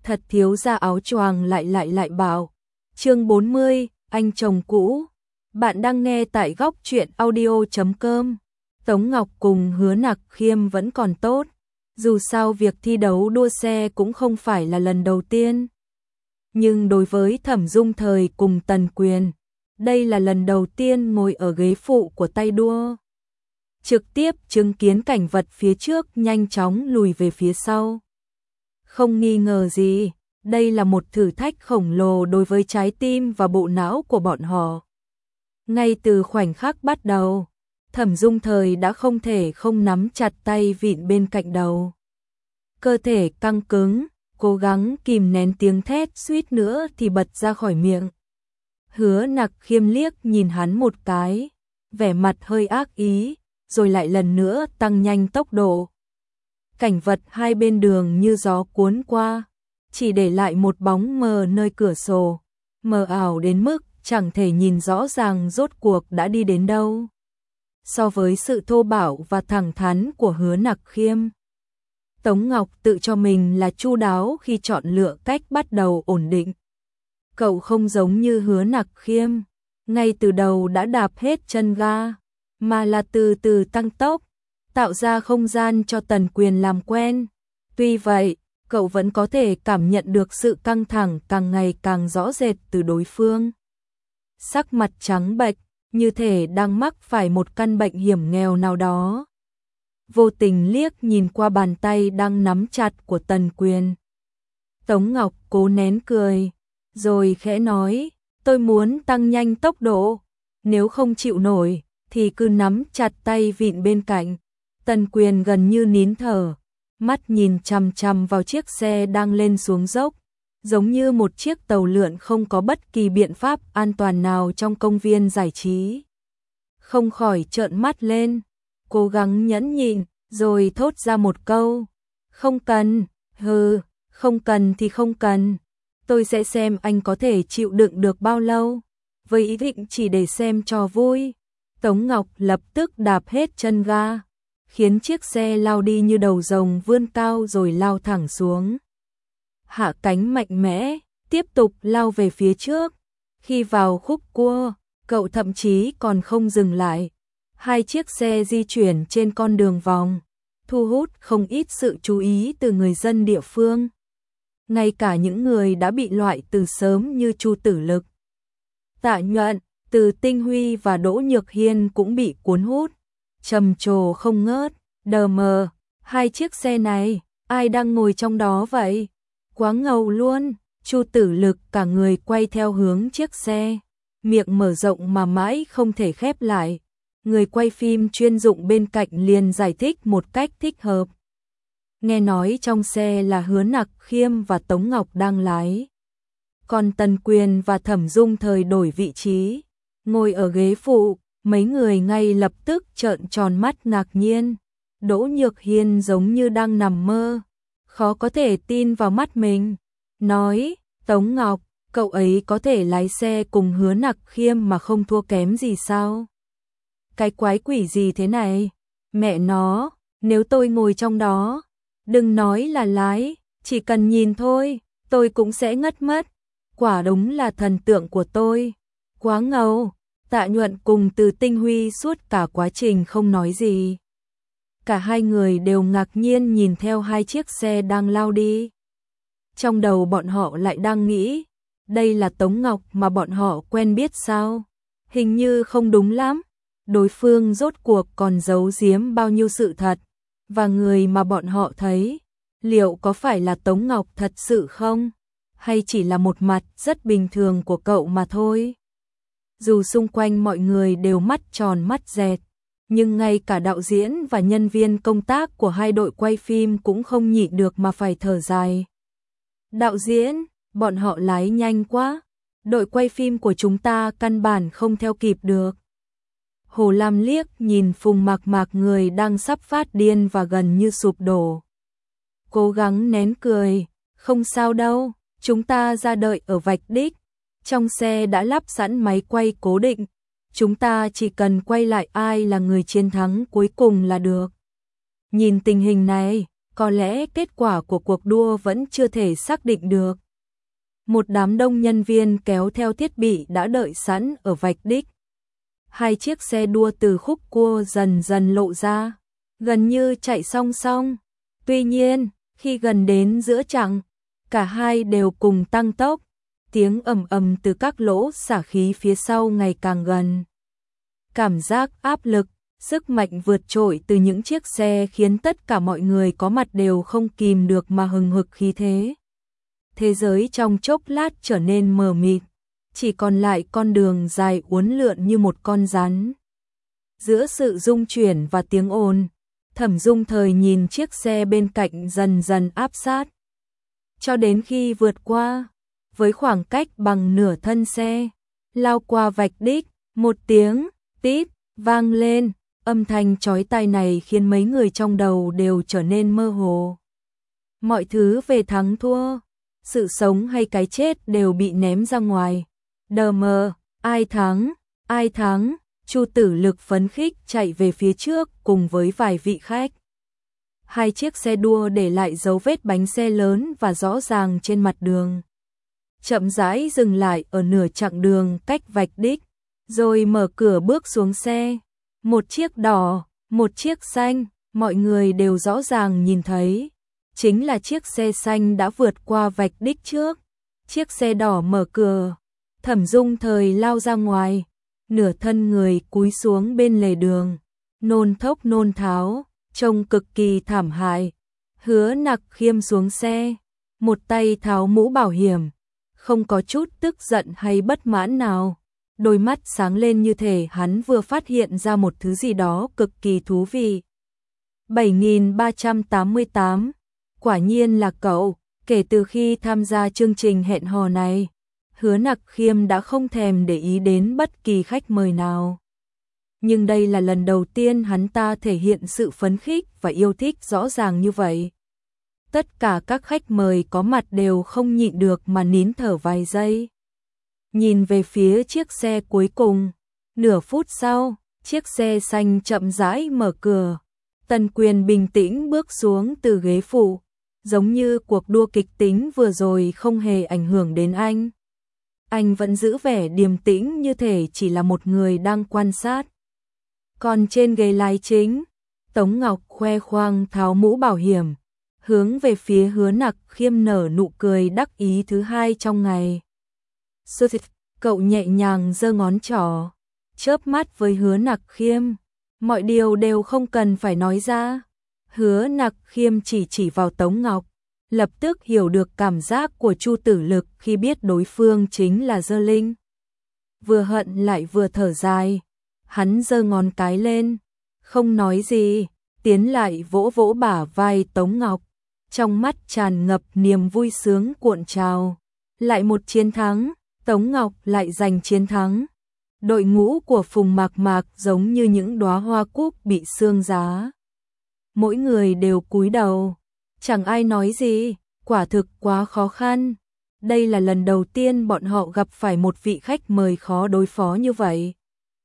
thật thiếu ra áo choàng lại bảo. Chương 40, anh chồng cũ. Bạn đang nghe tại góc truyện audio.com. Tống Ngọc cùng Hứa Nặc Khiêm vẫn còn tốt. Dù sao việc thi đấu đua xe cũng không phải là lần đầu tiên. Nhưng đối với Thẩm Dung Thời cùng Tần Quyền, đây là lần đầu tiên ngồi ở ghế phụ của tay đua. Trực tiếp chứng kiến cảnh vật phía trước nhanh chóng lùi về phía sau. Không nghi ngờ gì, đây là một thử thách khổng lồ đối với trái tim và bộ não của bọn họ. Ngay từ khoảnh khắc bắt đầu, Thẩm Dung Thời đã không thể không nắm chặt tay vịn bên cạnh đầu. Cơ thể căng cứng, cố gắng kìm nén tiếng thét suýt nữa thì bật ra khỏi miệng. Hứa Nặc Khiêm liếc nhìn hắn một cái, vẻ mặt hơi ác ý, rồi lại lần nữa tăng nhanh tốc độ. Cảnh vật hai bên đường như gió cuốn qua, chỉ để lại một bóng mờ nơi cửa sổ, mờ ảo đến mức chẳng thể nhìn rõ ràng rốt cuộc đã đi đến đâu. So với sự thô bạo và thẳng thắn của Hứa Nặc Khiêm, Tống Ngọc tự cho mình là chu đáo khi chọn lựa cách bắt đầu ổn định. Cậu không giống như Hứa Nặc Khiêm, ngay từ đầu đã đạp hết chân ga, mà là từ từ tăng tốc, tạo ra không gian cho Tần Quyền làm quen. Tuy vậy, cậu vẫn có thể cảm nhận được sự căng thẳng càng ngày càng rõ rệt từ đối phương. Sắc mặt trắng bệch, như thể đang mắc phải một căn bệnh hiểm nghèo nào đó. Vô tình liếc nhìn qua bàn tay đang nắm chặt của Tần Quyền. Tống Ngọc cố nén cười, rồi khẽ nói, tôi muốn tăng nhanh tốc độ, nếu không chịu nổi, thì cứ nắm chặt tay vịn bên cạnh. Tần Quyền gần như nín thở, mắt nhìn chằm chằm vào chiếc xe đang lên xuống dốc, giống như một chiếc tàu lượn không có bất kỳ biện pháp an toàn nào trong công viên giải trí. Không khỏi trợn mắt lên, cố gắng nhẫn nhịn, rồi thốt ra một câu, không cần, không cần thì không cần, tôi sẽ xem anh có thể chịu đựng được bao lâu, với ý định chỉ để xem trò vui. Tống Ngọc lập tức đạp hết chân ga, khiến chiếc xe lao đi như đầu rồng vươn cao rồi lao thẳng xuống. Hạ cánh mạnh mẽ, tiếp tục lao về phía trước. Khi vào khúc cua, cậu thậm chí còn không dừng lại. Hai chiếc xe di chuyển trên con đường vòng, thu hút không ít sự chú ý từ người dân địa phương. Ngay cả những người đã bị loại từ sớm như Chu Tử Lực, Tạ Nhuận, Từ Tinh Huy và Đỗ Nhược Hiên cũng bị cuốn hút, trầm trồ không ngớt. Đờ mờ, hai chiếc xe này, ai đang ngồi trong đó vậy? Quá ngầu luôn. Chu Tử Lực cả người quay theo hướng chiếc xe, miệng mở rộng mà mãi không thể khép lại. Người quay phim chuyên dụng bên cạnh liền giải thích một cách thích hợp. Nghe nói trong xe là Hứa Nặc Khiêm và Tống Ngọc đang lái, còn Tần Quyền và Thẩm Dung Thời đổi vị trí, ngồi ở ghế phụ. Mấy người ngay lập tức trợn tròn mắt ngạc nhiên. Đỗ Nhược Hiên giống như đang nằm mơ, khó có thể tin vào mắt mình, nói, Tống Ngọc, cậu ấy có thể lái xe cùng Hứa Nặc Khiêm mà không thua kém gì sao? Cái quái quỷ gì thế này? Mẹ nó, nếu tôi ngồi trong đó, đừng nói là lái, chỉ cần nhìn thôi, tôi cũng sẽ ngất mất. Quả đúng là thần tượng của tôi, quá ngầu. Tạ Nhuận cùng Từ Tinh Huy suốt cả quá trình không nói gì. Cả hai người đều ngạc nhiên nhìn theo hai chiếc xe đang lao đi. Trong đầu bọn họ lại đang nghĩ, đây là Tống Ngọc mà bọn họ quen biết sao? Hình như không đúng lắm. Đối phương rốt cuộc còn giấu giếm bao nhiêu sự thật, và người mà bọn họ thấy, liệu có phải là Tống Ngọc thật sự không? Hay chỉ là một mặt rất bình thường của cậu mà thôi? Dù xung quanh mọi người đều mắt tròn mắt dẹt, nhưng ngay cả đạo diễn và nhân viên công tác của hai đội quay phim cũng không nhịn được mà phải thở dài. Đạo diễn, bọn họ lái nhanh quá, đội quay phim của chúng ta căn bản không theo kịp được. Hồ Lam liếc nhìn Phùng Mạc Mạc, người đang sắp phát điên và gần như sụp đổ. Cố gắng nén cười, không sao đâu, chúng ta ra đợi ở vạch đích. Trong xe đã lắp sẵn máy quay cố định, chúng ta chỉ cần quay lại ai là người chiến thắng cuối cùng là được. Nhìn tình hình này, có lẽ kết quả của cuộc đua vẫn chưa thể xác định được. Một đám đông nhân viên kéo theo thiết bị đã đợi sẵn ở vạch đích. Hai chiếc xe đua từ khúc cua dần dần lộ ra, gần như chạy song song. Tuy nhiên, khi gần đến giữa chặng, cả hai đều cùng tăng tốc, tiếng ầm ầm từ các lỗ xả khí phía sau ngày càng gần. Cảm giác áp lực, sức mạnh vượt trội từ những chiếc xe khiến tất cả mọi người có mặt đều không kìm được mà hừng hực khí thế. Thế giới trong chốc lát trở nên mờ mịt, chỉ còn lại con đường dài uốn lượn như một con rắn. Giữa sự rung chuyển và tiếng ồn, Thẩm Dung Thời nhìn chiếc xe bên cạnh dần dần áp sát. Cho đến khi vượt qua, với khoảng cách bằng nửa thân xe, lao qua vạch đích, một tiếng tít vang lên, âm thanh chói tai này khiến mấy người trong đầu đều trở nên mơ hồ. Mọi thứ về thắng thua, sự sống hay cái chết đều bị ném ra ngoài. Đờ mờ, ai thắng, ai thắng, Chu Tử Lực phấn khích chạy về phía trước cùng với vài vị khách. Hai chiếc xe đua để lại dấu vết bánh xe lớn và rõ ràng trên mặt đường. Chậm rãi dừng lại ở nửa chặng đường cách vạch đích, rồi mở cửa bước xuống xe. Một chiếc đỏ, một chiếc xanh, mọi người đều rõ ràng nhìn thấy. Chính là chiếc xe xanh đã vượt qua vạch đích trước. Chiếc xe đỏ mở cửa, Thẩm Dung Thời lao ra ngoài, nửa thân người cúi xuống bên lề đường, nôn thốc nôn tháo, trông cực kỳ thảm hại. Hứa Nặc Khiêm xuống xe, một tay tháo mũ bảo hiểm, không có chút tức giận hay bất mãn nào. Đôi mắt sáng lên như thể hắn vừa phát hiện ra một thứ gì đó cực kỳ thú vị. 7388, quả nhiên là cậu. Kể từ khi tham gia chương trình hẹn hò này, Hứa Nặc Khiêm đã không thèm để ý đến bất kỳ khách mời nào. Nhưng đây là lần đầu tiên hắn ta thể hiện sự phấn khích và yêu thích rõ ràng như vậy. Tất cả các khách mời có mặt đều không nhịn được mà nín thở vài giây. Nhìn về phía chiếc xe cuối cùng, nửa phút sau, chiếc xe xanh chậm rãi mở cửa. Tần Quyền bình tĩnh bước xuống từ ghế phụ, giống như cuộc đua kịch tính vừa rồi không hề ảnh hưởng đến anh. Anh vẫn giữ vẻ điềm tĩnh như thể chỉ là một người đang quan sát. Còn trên ghế lái chính, Tống Ngọc khoe khoang tháo mũ bảo hiểm, hướng về phía Hứa Nặc Khiêm nở nụ cười đắc ý thứ hai trong ngày. Cậu nhẹ nhàng giơ ngón trỏ, chớp mắt với Hứa Nặc Khiêm, mọi điều đều không cần phải nói ra. Hứa Nặc Khiêm chỉ vào Tống Ngọc, lập tức hiểu được cảm giác của Chu Tử Lực khi biết đối phương chính là Dơ Linh. Vừa hận lại vừa thở dài, hắn giơ ngón cái lên, không nói gì, tiến lại vỗ vỗ bả vai Tống Ngọc, trong mắt tràn ngập niềm vui sướng cuộn trào. Lại một chiến thắng, Tống Ngọc lại giành chiến thắng. Đội ngũ của Phùng Mạc Mạc giống như những đóa hoa cúc bị sương giá. Mỗi người đều cúi đầu, chẳng ai nói gì, quả thực quá khó khăn. Đây là lần đầu tiên bọn họ gặp phải một vị khách mời khó đối phó như vậy.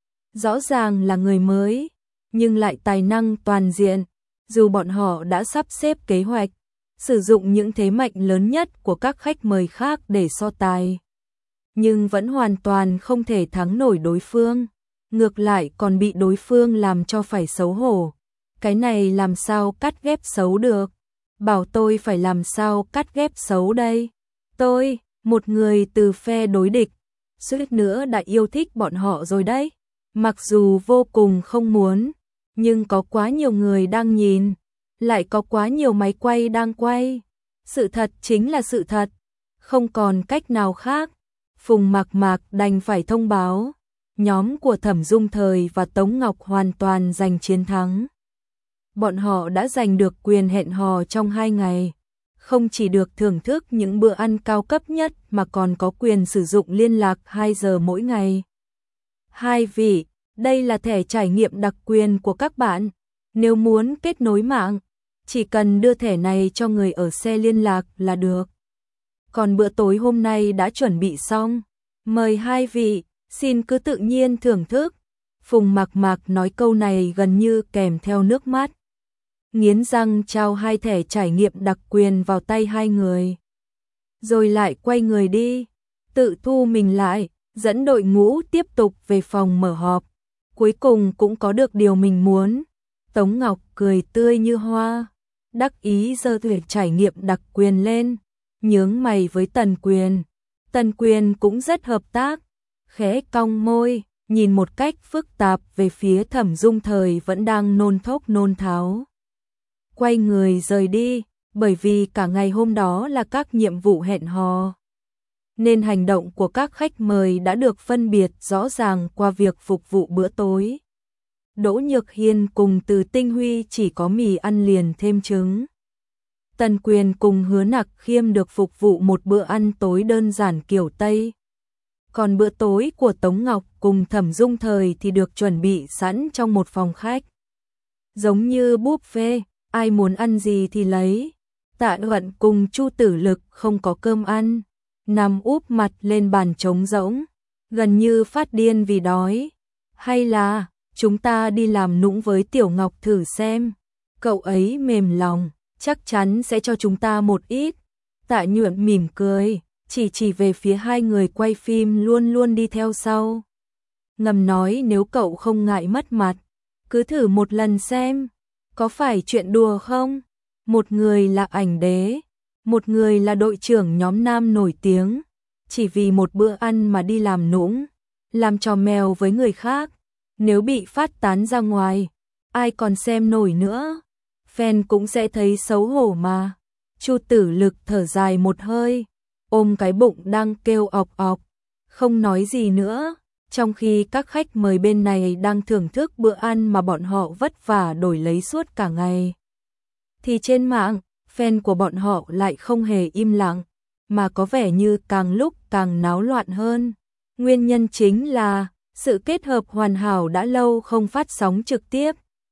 Rõ ràng là người mới, nhưng lại tài năng toàn diện. Dù bọn họ đã sắp xếp kế hoạch, sử dụng những thế mạnh lớn nhất của các khách mời khác để so tài, nhưng vẫn hoàn toàn không thể thắng nổi đối phương. Ngược lại còn bị đối phương làm cho phải xấu hổ. Cái này làm sao cắt ghép xấu được? Bảo tôi phải làm sao cắt ghép xấu đây? Tôi, một người từ phe đối địch, suýt nữa đã yêu thích bọn họ rồi đấy. Mặc dù vô cùng không muốn, nhưng có quá nhiều người đang nhìn, lại có quá nhiều máy quay đang quay. Sự thật chính là sự thật, không còn cách nào khác. Phùng Mạc Mạc đành phải thông báo, nhóm của Thẩm Dung Thời và Tống Ngọc hoàn toàn giành chiến thắng. Bọn họ đã giành được quyền hẹn hò trong 2 ngày, không chỉ được thưởng thức những bữa ăn cao cấp nhất mà còn có quyền sử dụng liên lạc 2 giờ mỗi ngày. Hai vị, đây là thẻ trải nghiệm đặc quyền của các bạn. Nếu muốn kết nối mạng, chỉ cần đưa thẻ này cho người ở xe liên lạc là được. Còn bữa tối hôm nay đã chuẩn bị xong, mời hai vị, xin cứ tự nhiên thưởng thức. Phùng Mạc Mạc nói câu này gần như kèm theo nước mắt. nghiến răng trao 2 thẻ trải nghiệm đặc quyền vào tay hai người. Rồi lại quay người đi, tự thu mình lại, dẫn đội ngũ tiếp tục về phòng mở họp. Cuối cùng cũng có được điều mình muốn. Tống Ngọc cười tươi như hoa, đắc ý giơ thẻ trải nghiệm đặc quyền lên, nhướng mày với Tần Quyền. Tần Quyền cũng rất hợp tác, khẽ cong môi, nhìn một cách phức tạp về phía Thẩm Dung Thời vẫn đang nôn thốc nôn tháo. Quay người rời đi, bởi vì cả ngày hôm đó là các nhiệm vụ hẹn hò, nên hành động của các khách mời đã được phân biệt rõ ràng qua việc phục vụ bữa tối. Đỗ Nhược Hiên cùng Từ Tinh Huy chỉ có mì ăn liền thêm trứng. Tần Quyền cùng Hứa Nặc Khiêm được phục vụ một bữa ăn tối đơn giản kiểu Tây. Còn bữa tối của Tống Ngọc cùng Thẩm Dung Thời thì được chuẩn bị sẵn trong một phòng khách. Giống như buffet, ai muốn ăn gì thì lấy. Tạ Huận cùng Chu Tử Lực không có cơm ăn, nằm úp mặt lên bàn trống rỗng, gần như phát điên vì đói. Hay là chúng ta đi làm nũng với Tiểu Ngọc thử xem, cậu ấy mềm lòng, chắc chắn sẽ cho chúng ta một ít. Tạ Nhuận mỉm cười, chỉ về phía hai người quay phim luôn luôn đi theo sau. Ngầm nói nếu cậu không ngại mất mặt, cứ thử một lần xem, có phải chuyện đùa không? Một người là ảnh đế, một người là đội trưởng nhóm nam nổi tiếng, chỉ vì một bữa ăn mà đi làm nũng, làm trò mèo với người khác, nếu bị phát tán ra ngoài, ai còn xem nổi nữa, fan cũng sẽ thấy xấu hổ mà. Chu Tử Lực thở dài một hơi, ôm cái bụng đang kêu ọc ọc, không nói gì nữa, trong khi các khách mời bên này đang thưởng thức bữa ăn mà bọn họ vất vả đổi lấy suốt cả ngày. Thì trên mạng, fan của bọn họ lại không hề im lặng, mà có vẻ như càng lúc càng náo loạn hơn. Nguyên nhân chính là sự kết hợp hoàn hảo đã lâu không phát sóng trực tiếp.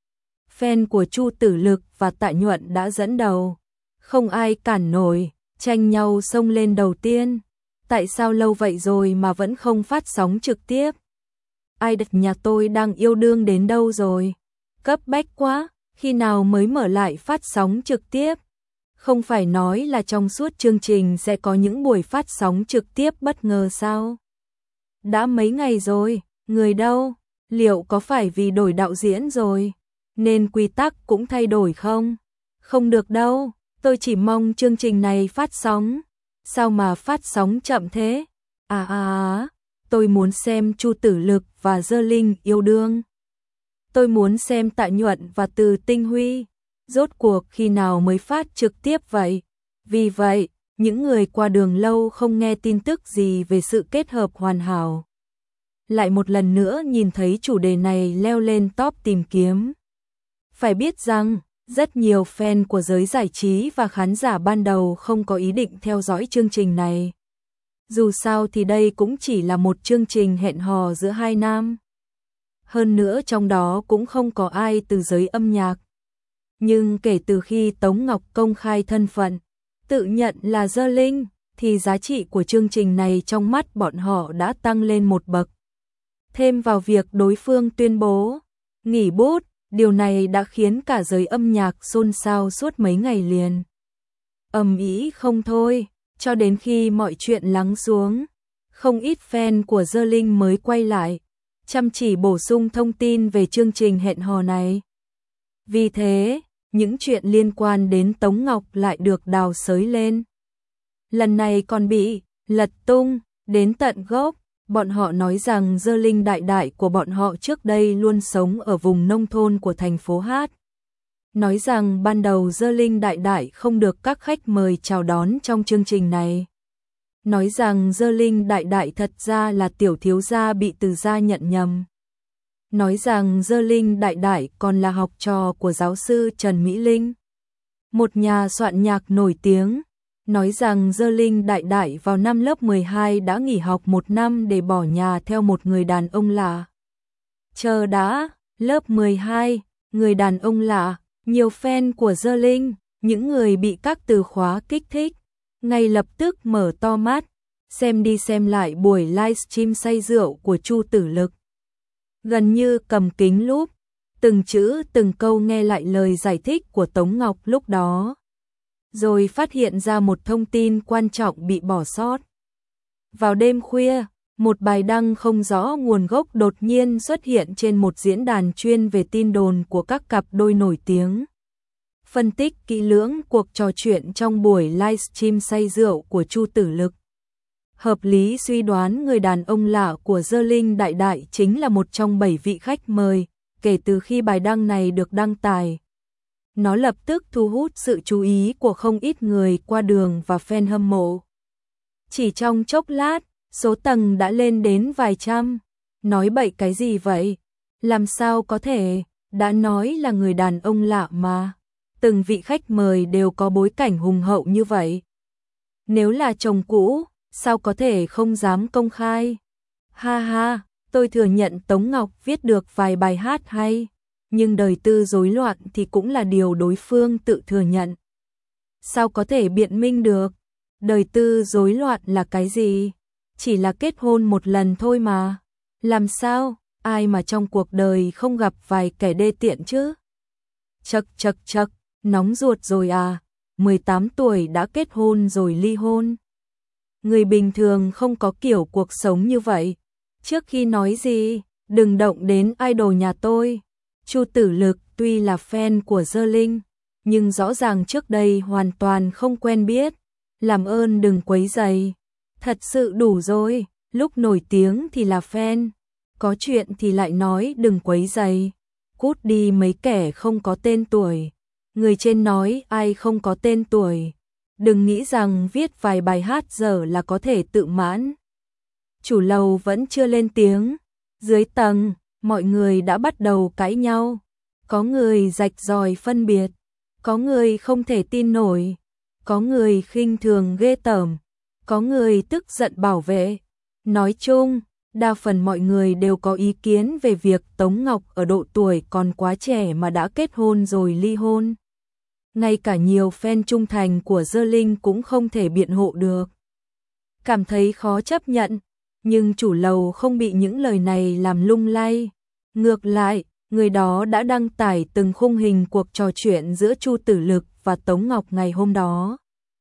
Fan của Chu Tử Lực và Tạ Nhuận đã dẫn đầu, không ai cản nổi, tranh nhau xông lên đầu tiên. Tại sao lâu vậy rồi mà vẫn không phát sóng trực tiếp? Ai đặt nhà tôi đang yêu đương đến đâu rồi? Cấp bách quá, khi nào mới mở lại phát sóng trực tiếp? Không phải nói là trong suốt chương trình sẽ có những buổi phát sóng trực tiếp bất ngờ sao? Đã mấy ngày rồi, người đâu? Liệu có phải vì đổi đạo diễn rồi, nên quy tắc cũng thay đổi không? Không được đâu, tôi chỉ mong chương trình này phát sóng. Sao mà phát sóng chậm thế? Tôi muốn xem Chu Tử Lực và Dơ Linh yêu đương. Tôi muốn xem Tạ Nhuận và Từ Tinh Huy. Rốt cuộc khi nào mới phát trực tiếp vậy? Vì vậy, những người qua đường lâu không nghe tin tức gì về sự kết hợp hoàn hảo. Lại một lần nữa nhìn thấy chủ đề này leo lên top tìm kiếm. Phải biết rằng, rất nhiều fan của giới giải trí và khán giả ban đầu không có ý định theo dõi chương trình này. Dù sao thì đây cũng chỉ là một chương trình hẹn hò giữa hai nam. Hơn nữa trong đó cũng không có ai từ giới âm nhạc. Nhưng kể từ khi Tống Ngọc công khai thân phận, tự nhận là Dơ Linh, thì giá trị của chương trình này trong mắt bọn họ đã tăng lên một bậc. Thêm vào việc đối phương tuyên bố nghỉ bút, điều này đã khiến cả giới âm nhạc xôn xao suốt mấy ngày liền. Ầm ĩ không thôi, cho đến khi mọi chuyện lắng xuống, không ít fan của Dơ Linh mới quay lại, chăm chỉ bổ sung thông tin về chương trình hẹn hò này. Vì thế, những chuyện liên quan đến Tống Ngọc lại được đào xới lên. Lần này còn bị lật tung đến tận gốc. Bọn họ nói rằng Dơ Linh đại đại của bọn họ trước đây luôn sống ở vùng nông thôn của thành phố Hát. Nói rằng ban đầu Dơ Linh đại đại không được các khách mời chào đón trong chương trình này. Nói rằng Dơ Linh đại đại thật ra là tiểu thiếu gia bị từ gia nhận nhầm. Nói rằng Dơ Linh đại đại còn là học trò của giáo sư Trần Mỹ Linh, một nhà soạn nhạc nổi tiếng. Nói rằng Dơ Linh đại đại vào năm lớp 12 đã nghỉ học 1 năm để bỏ nhà theo một người đàn ông lạ. Chờ đã, lớp 12, người đàn ông lạ, nhiều fan của Dơ Linh, những người bị các từ khóa kích thích, ngay lập tức mở to mắt, xem đi xem lại buổi livestream say rượu của Chu Tử Lực. Gần như cầm kính lúp, từng chữ từng câu nghe lại lời giải thích của Tống Ngọc lúc đó, rồi phát hiện ra một thông tin quan trọng bị bỏ sót. Vào đêm khuya, một bài đăng không rõ nguồn gốc đột nhiên xuất hiện trên một diễn đàn chuyên về tin đồn của các cặp đôi nổi tiếng. Phân tích kỹ lưỡng cuộc trò chuyện trong buổi livestream say rượu của Chu Tử Lực. Hợp lý suy đoán người đàn ông lạ của Dơ Linh Đại Đại chính là một trong 7 vị khách mời. Kể từ khi bài đăng này được đăng tải, nó lập tức thu hút sự chú ý của không ít người qua đường và fan hâm mộ. Chỉ trong chốc lát, số tầng đã lên đến vài trăm. Nói bậy cái gì vậy? Làm sao có thể? Đã nói là người đàn ông lạ mà. Từng vị khách mời đều có bối cảnh hùng hậu như vậy. Nếu là chồng cũ, sao có thể không dám công khai? Ha ha, tôi thừa nhận Tống Ngọc viết được vài bài hát hay, nhưng đời tư rối loạn thì cũng là điều đối phương tự thừa nhận. Sao có thể biện minh được? Đời tư rối loạn là cái gì? Chỉ là kết hôn một lần thôi mà. Làm sao? Ai mà trong cuộc đời không gặp vài kẻ đê tiện chứ? Chậc chậc chậc, nóng ruột rồi à? 18 tuổi đã kết hôn rồi ly hôn. Người bình thường không có kiểu cuộc sống như vậy. Trước khi nói gì, đừng động đến idol nhà tôi. Chu Tử Lực tuy là fan của Dơ Linh, nhưng rõ ràng trước đây hoàn toàn không quen biết. Làm ơn đừng quấy rầy. Thật sự đủ rồi, lúc nổi tiếng thì là fan, có chuyện thì lại nói đừng quấy rầy. Cút đi mấy kẻ không có tên tuổi. Người trên nói ai không có tên tuổi. Đừng nghĩ rằng viết vài bài hát dở là có thể tự mãn. Chủ lầu vẫn chưa lên tiếng. Dưới tầng, mọi người đã bắt đầu cãi nhau. Có người rạch ròi phân biệt. Có người không thể tin nổi. Có người khinh thường ghê tởm. Có người tức giận bảo vệ. Nói chung, đa phần mọi người đều có ý kiến về việc Tống Ngọc ở độ tuổi còn quá trẻ mà đã kết hôn rồi ly hôn. Ngay cả nhiều fan trung thành của Dơ Linh cũng không thể biện hộ được. Cảm thấy khó chấp nhận, nhưng chủ lầu không bị những lời này làm lung lay. Ngược lại, người đó đã đăng tải từng khung hình cuộc trò chuyện giữa Chu Tử Lực và Tống Ngọc ngày hôm đó.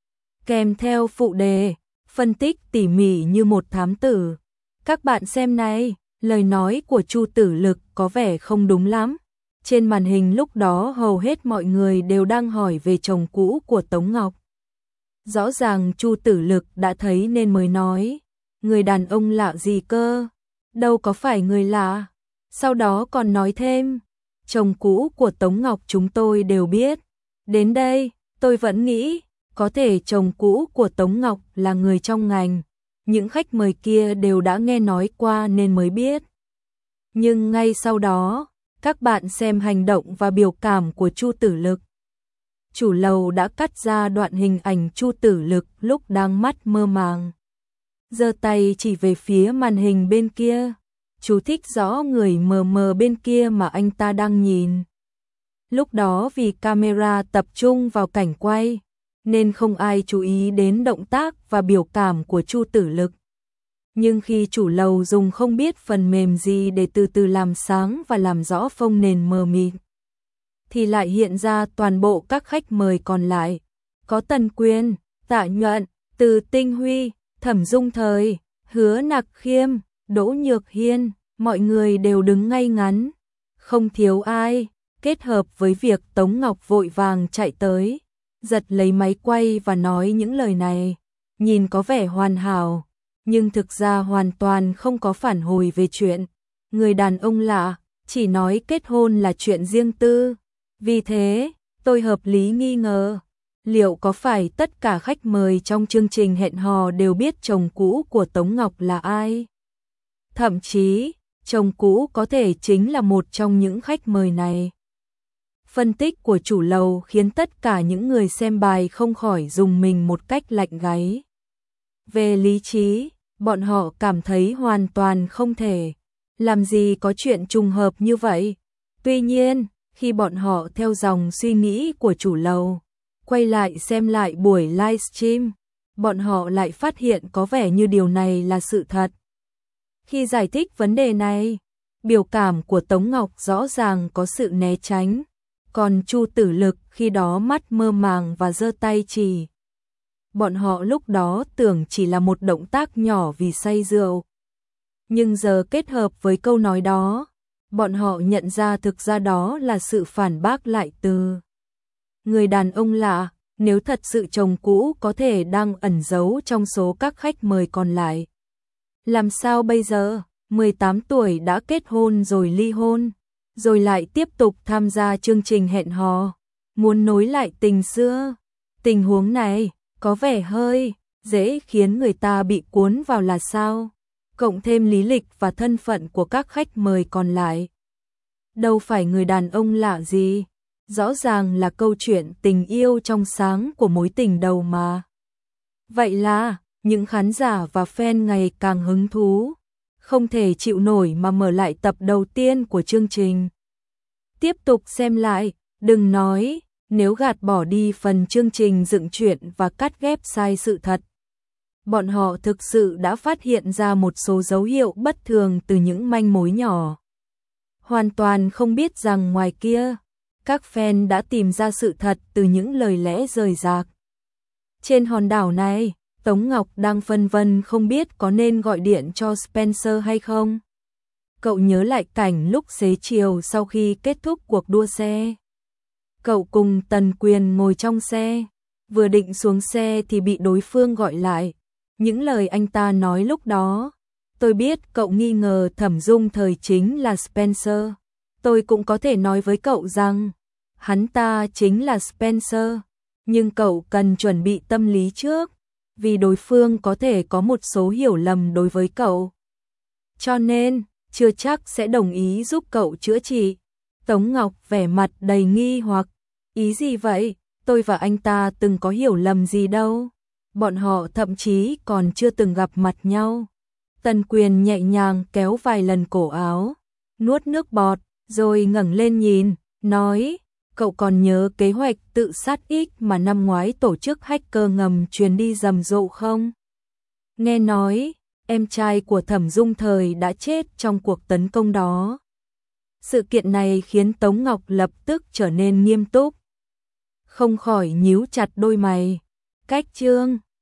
Kèm theo phụ đề, phân tích tỉ mỉ như một thám tử. Các bạn xem này, lời nói của Chu Tử Lực có vẻ không đúng lắm. Trên màn hình lúc đó hầu hết mọi người đều đang hỏi về chồng cũ của Tống Ngọc. Rõ ràng Chu Tử Lực đã thấy nên mới nói. Người đàn ông lạ gì cơ? Đâu có phải người lạ. Sau đó còn nói thêm. Chồng cũ của Tống Ngọc chúng tôi đều biết. Đến đây, tôi vẫn nghĩ, có thể chồng cũ của Tống Ngọc là người trong ngành. Những khách mời kia đều đã nghe nói qua nên mới biết. Nhưng ngay sau đó, các bạn xem hành động và biểu cảm của Chu Tử Lực. Chủ lầu đã cắt ra đoạn hình ảnh Chu Tử Lực lúc đang mắt mơ màng. Giơ tay chỉ về phía màn hình bên kia. Chú thích rõ người mờ mờ bên kia mà anh ta đang nhìn. Lúc đó vì camera tập trung vào cảnh quay, nên không ai chú ý đến động tác và biểu cảm của Chu Tử Lực. Nhưng khi chủ lầu dùng không biết phần mềm gì để từ từ làm sáng và làm rõ phông nền mờ mịt, thì lại hiện ra toàn bộ các khách mời còn lại. Có Tần Quyên, Tạ Nhuận, Từ Tinh Huy, Thẩm Dung Thời, Hứa Nặc Khiêm, Đỗ Nhược Hiên, mọi người đều đứng ngay ngắn, không thiếu ai, kết hợp với việc Tống Ngọc vội vàng chạy tới, giật lấy máy quay và nói những lời này, nhìn có vẻ hoàn hảo, nhưng thực ra hoàn toàn không có phản hồi về chuyện người đàn ông lạ, chỉ nói kết hôn là chuyện riêng tư. Vì thế, tôi hợp lý nghi ngờ, liệu có phải tất cả khách mời trong chương trình hẹn hò đều biết chồng cũ của Tống Ngọc là ai? Thậm chí, chồng cũ có thể chính là một trong những khách mời này. Phân tích của chủ lầu khiến tất cả những người xem bài không khỏi rùng mình một cách lạnh gáy. Về lý trí, bọn họ cảm thấy hoàn toàn không thể. Làm gì có chuyện trùng hợp như vậy? Tuy nhiên, khi bọn họ theo dòng suy nghĩ của chủ lầu, quay lại xem lại buổi livestream, bọn họ lại phát hiện có vẻ như điều này là sự thật. Khi giải thích vấn đề này, Biểu cảm của Tống Ngọc rõ ràng có sự né tránh, còn Chu Tử Lực khi đó mắt mơ màng và giơ tay chỉ. Bọn họ lúc đó tưởng chỉ là một động tác nhỏ vì say rượu. Nhưng giờ kết hợp với câu nói đó, bọn họ nhận ra thực ra đó là sự phản bác lại từ người đàn ông lạ. Nếu thật sự chồng cũ có thể đang ẩn giấu trong số các khách mời còn lại. Làm sao bây giờ? 18 tuổi đã kết hôn rồi ly hôn, rồi lại tiếp tục tham gia chương trình hẹn hò, muốn nối lại tình xưa. Tình huống này có vẻ hơi dễ khiến người ta bị cuốn vào là sao? Cộng thêm lý lịch và thân phận của các khách mời còn lại. Đâu phải người đàn ông lạ gì, rõ ràng là câu chuyện tình yêu trong sáng của mối tình đầu mà. Vậy là, những khán giả và fan ngày càng hứng thú, không thể chịu nổi mà mở lại tập đầu tiên của chương trình. Tiếp tục xem lại, đừng nói, nếu gạt bỏ đi phần chương trình dựng chuyện và cắt ghép sai sự thật. Bọn họ thực sự đã phát hiện ra một số dấu hiệu bất thường từ những manh mối nhỏ. Hoàn toàn không biết rằng ngoài kia, các fan đã tìm ra sự thật từ những lời lẽ rời rạc. Trên hòn đảo này, Tống Ngọc đang phân vân không biết có nên gọi điện cho Spencer hay không. Cậu nhớ lại cảnh lúc xế chiều sau khi kết thúc cuộc đua xe. Cậu cùng Tần Quyền ngồi trong xe, vừa định xuống xe thì bị đối phương gọi lại. Những lời anh ta nói lúc đó, tôi biết cậu nghi ngờ Thẩm Dung thời chính là Spencer. Tôi cũng có thể nói với cậu rằng, hắn ta chính là Spencer, nhưng cậu cần chuẩn bị tâm lý trước, vì đối phương có thể có một số hiểu lầm đối với cậu. Cho nên, chưa chắc sẽ đồng ý giúp cậu chữa trị. Tống Ngọc vẻ mặt đầy nghi hoặc, ý gì vậy, tôi và anh ta từng có hiểu lầm gì đâu. Bọn họ thậm chí còn chưa từng gặp mặt nhau. Tần Quyền nhẹ nhàng kéo vài lần cổ áo, nuốt nước bọt, rồi ngẩng lên nhìn, nói, cậu còn nhớ kế hoạch tự sát X mà năm ngoái tổ chức hacker ngầm truyền đi rầm rộ không? Nghe nói, em trai của Thẩm Dung thời đã chết trong cuộc tấn công đó. Sự kiện này khiến Tống Ngọc lập tức trở nên nghiêm túc. Không khỏi nhíu chặt đôi mày. Cách chương